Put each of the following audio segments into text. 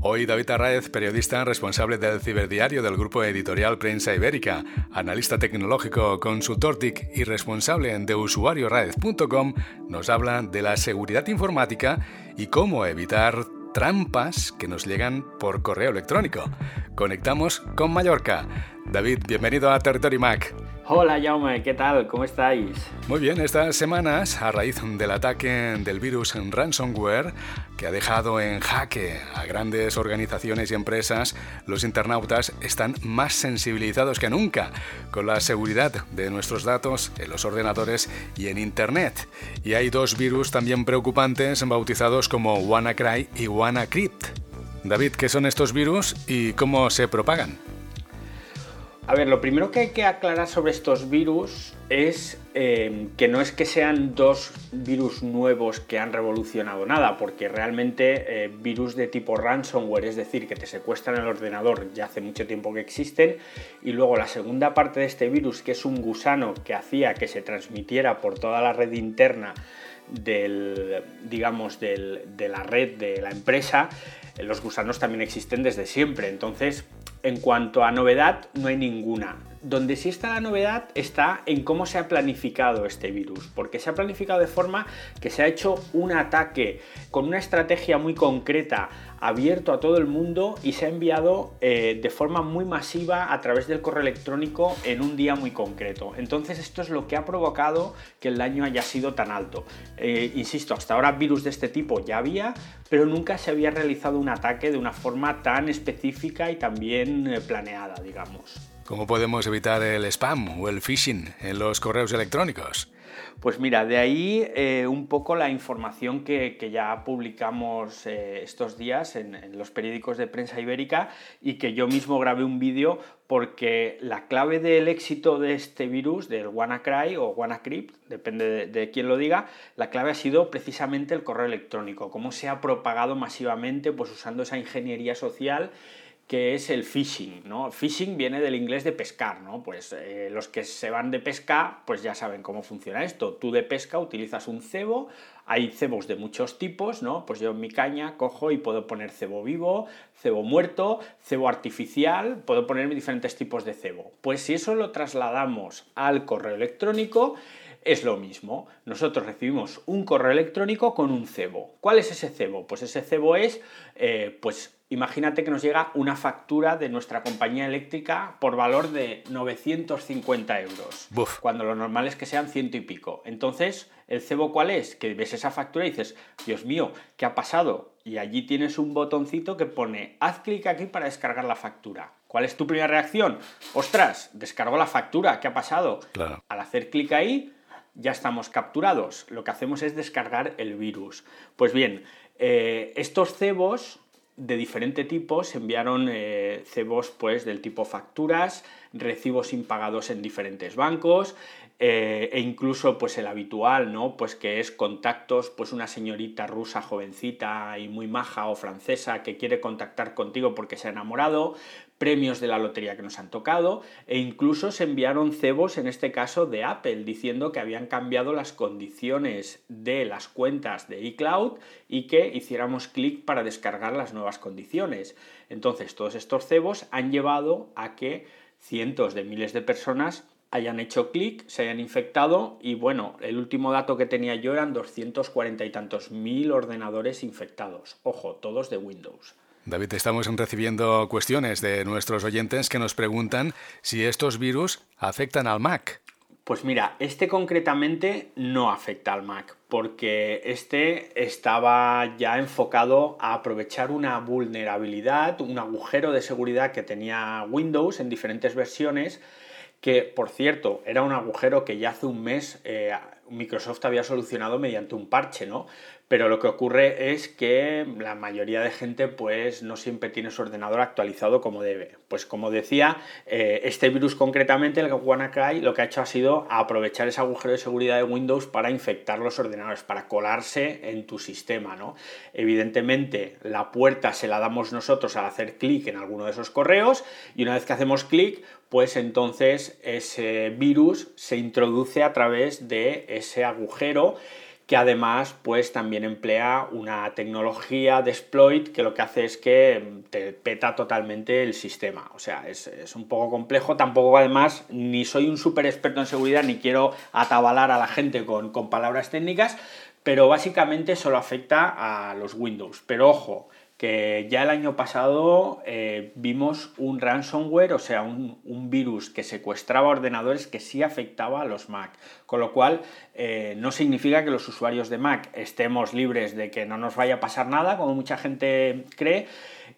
Hoy David Arráez, periodista responsable del ciberdiario del grupo editorial Prensa Ibérica, analista tecnológico, consultor TIC y responsable de usuarioraez.com, nos habla de la seguridad informática y cómo evitar trampas que nos llegan por correo electrónico. Conectamos con Mallorca. David, bienvenido a Territory Mac. Hola Jaume, ¿qué tal? ¿Cómo estáis? Muy bien, estas semanas, a raíz del ataque del virus ransomware que ha dejado en jaque a grandes organizaciones y empresas, los internautas están más sensibilizados que nunca con la seguridad de nuestros datos en los ordenadores y en Internet. Y hay dos virus también preocupantes bautizados como WannaCry y WannaCrypt. David, ¿qué son estos virus y cómo se propagan? A ver, lo primero que hay que aclarar sobre estos virus es que no es que sean dos virus nuevos que han revolucionado nada, porque realmente virus de tipo ransomware, es decir, que te secuestran el ordenador, ya hace mucho tiempo que existen, y luego la segunda parte de este virus, que es un gusano que hacía que se transmitiera por toda la red interna de la red de la empresa, los gusanos también existen desde siempre. Entonces, en cuanto a novedad, no hay ninguna. Donde sí está la novedad está en cómo se ha planificado este virus, porque se ha planificado de forma que se ha hecho un ataque con una estrategia muy concreta, abierto a todo el mundo, y se ha enviado de forma muy masiva a través del correo electrónico en un día muy concreto. Entonces esto es lo que ha provocado que el daño haya sido tan alto. Insisto, hasta ahora virus de este tipo ya había, pero nunca se había realizado un ataque de una forma tan específica y tan bien planeada, digamos. ¿Cómo podemos evitar el spam o el phishing en los correos electrónicos? Pues mira, de ahí un poco la información que ya publicamos estos días en los periódicos de Prensa Ibérica, y que yo mismo grabé un vídeo, porque la clave del éxito de este virus, del WannaCry o WannaCrypt, depende de quién lo diga, la clave ha sido precisamente el correo electrónico, cómo se ha propagado masivamente, pues usando esa ingeniería social que es el phishing, ¿no? Phishing viene del inglés de pescar, ¿no? Pues los que se van de pesca, pues ya saben cómo funciona esto. Tú de pesca utilizas un cebo, hay cebos de muchos tipos, ¿no? Pues yo en mi caña cojo y puedo poner cebo vivo, cebo muerto, cebo artificial, puedo poner diferentes tipos de cebo. Pues si eso lo trasladamos al correo electrónico, es lo mismo. Nosotros recibimos un correo electrónico con un cebo. ¿Cuál es ese cebo? Pues ese cebo es, imagínate que nos llega una factura de nuestra compañía eléctrica por valor de 950 euros, Buf. cuando lo normal es que sean 100 y pico. Entonces, ¿el cebo cuál es? Que ves esa factura y dices, Dios mío, ¿qué ha pasado? Y allí tienes un botoncito que pone, haz clic aquí para descargar la factura. ¿Cuál es tu primera reacción? ¡Ostras! Descargo la factura, ¿qué ha pasado? Claro. Al hacer clic ahí, ya estamos capturados. Lo que hacemos es descargar el virus. Pues bien, estos cebos de diferente tipo se enviaron, cebos pues del tipo facturas, recibos impagados en diferentes bancos, e incluso pues el habitual, ¿no? Pues que es contactos, pues una señorita rusa jovencita y muy maja o francesa que quiere contactar contigo porque se ha enamorado, premios de la lotería que nos han tocado, e incluso se enviaron cebos, en este caso de Apple, diciendo que habían cambiado las condiciones de las cuentas de iCloud y que hiciéramos clic para descargar las nuevas condiciones. Entonces todos estos cebos han llevado a que cientos de miles de personas hayan hecho clic, se hayan infectado, y bueno, el último dato que tenía yo eran 240 y tantos mil ordenadores infectados. Ojo, todos de Windows. David, estamos recibiendo cuestiones de nuestros oyentes que nos preguntan si estos virus afectan al Mac. Pues mira, este concretamente no afecta al Mac, porque este estaba ya enfocado a aprovechar una vulnerabilidad, un agujero de seguridad que tenía Windows en diferentes versiones, que, por cierto, era un agujero que ya hace un mes Microsoft había solucionado mediante un parche, ¿no? Pero lo que ocurre es que la mayoría de gente pues no siempre tiene su ordenador actualizado como debe. Pues como decía, este virus concretamente, el WannaCry, lo que ha hecho ha sido aprovechar ese agujero de seguridad de Windows para infectar los ordenadores, para colarse en tu sistema, ¿no? Evidentemente, la puerta se la damos nosotros al hacer clic en alguno de esos correos, y una vez que hacemos clic, pues entonces ese virus se introduce a través de ese agujero, que además pues también emplea una tecnología de exploit que lo que hace es que te peta totalmente el sistema. O sea, es un poco complejo, tampoco además ni soy un súper experto en seguridad ni quiero atabalar a la gente con palabras técnicas, pero básicamente solo afecta a los Windows. Pero ojo, que ya el año pasado vimos un ransomware, o sea, un virus que secuestraba ordenadores que sí afectaba a los Mac, con lo cual no significa que los usuarios de Mac estemos libres de que no nos vaya a pasar nada, como mucha gente cree,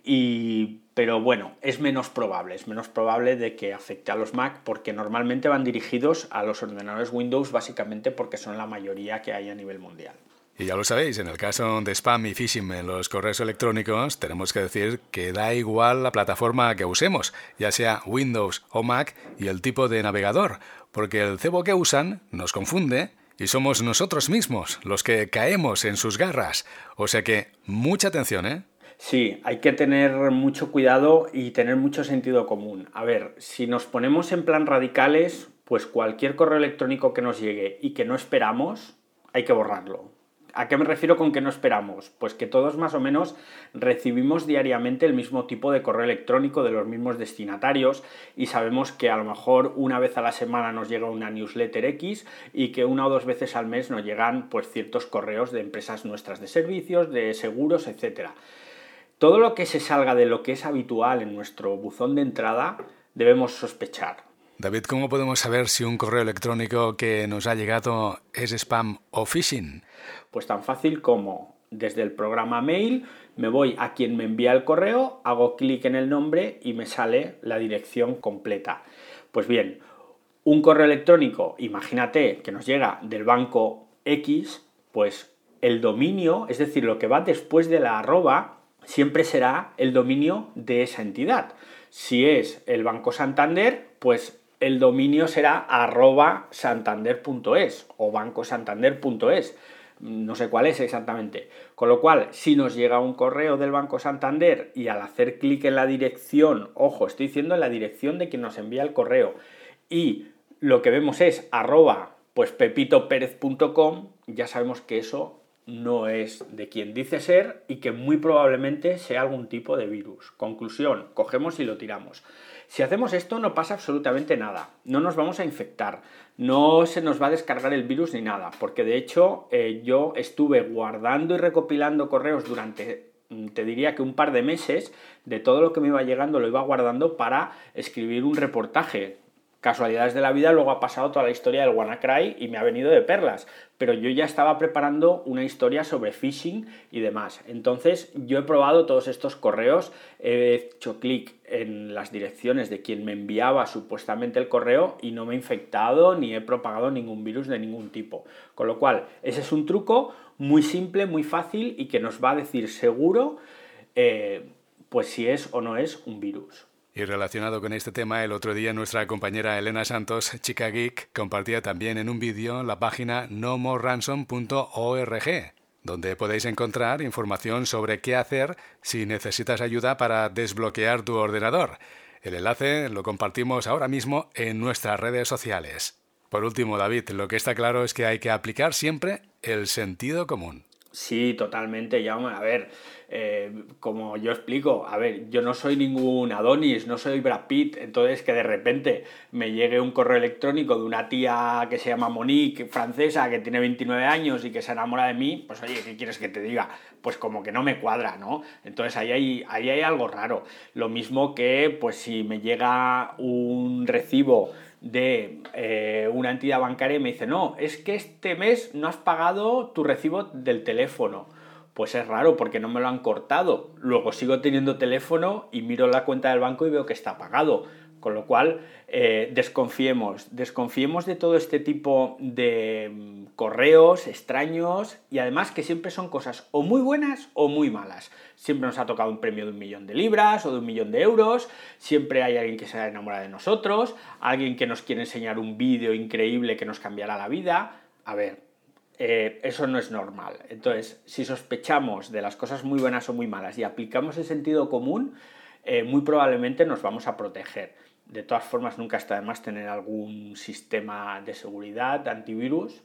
pero bueno, es menos probable de que afecte a los Mac porque normalmente van dirigidos a los ordenadores Windows básicamente porque son la mayoría que hay a nivel mundial. Y ya lo sabéis, en el caso de spam y phishing en los correos electrónicos, tenemos que decir que da igual la plataforma que usemos, ya sea Windows o Mac y el tipo de navegador, porque el cebo que usan nos confunde y somos nosotros mismos los que caemos en sus garras. O sea que mucha atención, ¿eh? Sí, hay que tener mucho cuidado y tener mucho sentido común. A ver, si nos ponemos en plan radicales, pues cualquier correo electrónico que nos llegue y que no esperamos, hay que borrarlo. ¿A qué me refiero con que no esperamos? Pues que todos más o menos recibimos diariamente el mismo tipo de correo electrónico de los mismos destinatarios y sabemos que a lo mejor una vez a la semana nos llega una newsletter X y que una o dos veces al mes nos llegan pues ciertos correos de empresas nuestras de servicios, de seguros, etc. Todo lo que se salga de lo que es habitual en nuestro buzón de entrada debemos sospechar. David, ¿cómo podemos saber si un correo electrónico que nos ha llegado es spam o phishing? Pues tan fácil como desde el programa Mail me voy a quien me envía el correo, hago clic en el nombre y me sale la dirección completa. Pues bien, un correo electrónico, imagínate que nos llega del banco X, pues el dominio, es decir, lo que va después de la arroba, siempre será el dominio de esa entidad. Si es el Banco Santander, pues el dominio será @santander.es o bancosantander.es. No sé cuál es exactamente. Con lo cual, si nos llega un correo del Banco Santander y al hacer clic en la dirección, ojo, estoy diciendo en la dirección de quien nos envía el correo, y lo que vemos es pues pepitoperez.com, ya sabemos que eso no es de quien dice ser y que muy probablemente sea algún tipo de virus. Conclusión, cogemos y lo tiramos. Si hacemos esto no pasa absolutamente nada, no nos vamos a infectar, no se nos va a descargar el virus ni nada, porque de hecho yo estuve guardando y recopilando correos durante, te diría que un par de meses, de todo lo que me iba llegando lo iba guardando para escribir un reportaje. Casualidades de la vida, luego ha pasado toda la historia del WannaCry y me ha venido de perlas, pero yo ya estaba preparando una historia sobre phishing y demás. Entonces yo he probado todos estos correos, he hecho clic en las direcciones de quien me enviaba supuestamente el correo y no me he infectado ni he propagado ningún virus de ningún tipo. Con lo cual, ese es un truco muy simple, muy fácil y que nos va a decir seguro pues si es o no es un virus. Y relacionado con este tema, el otro día nuestra compañera Elena Santos, Chica Geek, compartía también en un vídeo la página nomoreransom.org, donde podéis encontrar información sobre qué hacer si necesitas ayuda para desbloquear tu ordenador. El enlace lo compartimos ahora mismo en nuestras redes sociales. Por último, David, lo que está claro es que hay que aplicar siempre el sentido común. Sí, totalmente, Jaume. A ver, como yo explico, a ver, yo no soy ningún Adonis, no soy Brad Pitt, entonces que de repente me llegue un correo electrónico de una tía que se llama Monique, francesa, que tiene 29 años y que se enamora de mí, pues oye, ¿qué quieres que te diga? Pues como que no me cuadra, ¿no? Entonces ahí hay algo raro. Lo mismo que, pues si me llega un recibo de una entidad bancaria y me dice, no, es que este mes no has pagado tu recibo del teléfono. Pues es raro porque no me lo han cortado. Luego sigo teniendo teléfono y miro la cuenta del banco y veo que está pagado. Con lo cual, desconfiemos de todo este tipo de correos extraños y además que siempre son cosas o muy buenas o muy malas. Siempre nos ha tocado un premio de 1.000.000 de libras o de 1.000.000 de euros, siempre hay alguien que se enamora de nosotros, alguien que nos quiere enseñar un vídeo increíble que nos cambiará la vida. A ver, eso no es normal. Entonces, si sospechamos de las cosas muy buenas o muy malas y aplicamos el sentido común, muy probablemente nos vamos a proteger. De todas formas, nunca está de más tener algún sistema de seguridad, de antivirus,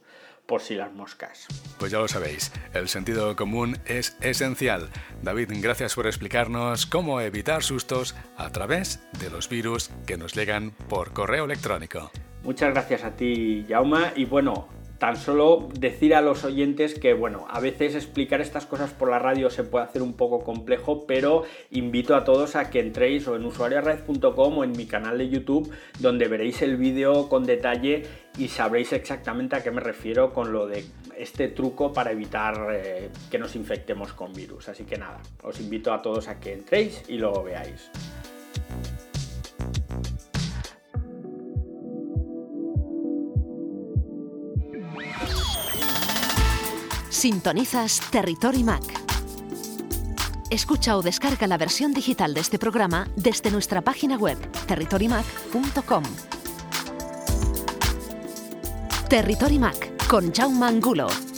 por si las moscas. Pues ya lo sabéis, el sentido común es esencial. David, gracias por explicarnos cómo evitar sustos a través de los virus que nos llegan por correo electrónico. Muchas gracias a ti, Jaume, y bueno, tan solo decir a los oyentes que, bueno, a veces explicar estas cosas por la radio se puede hacer un poco complejo, pero invito a todos a que entréis o en usuariosred.com o en mi canal de YouTube, donde veréis el vídeo con detalle y sabréis exactamente a qué me refiero con lo de este truco para evitar que nos infectemos con virus. Así que nada, os invito a todos a que entréis y lo veáis. Sintonizas Territory Mac. Escucha o descarga la versión digital de este programa desde nuestra página web territorymac.com. Territory Mac con Jaume Angulo.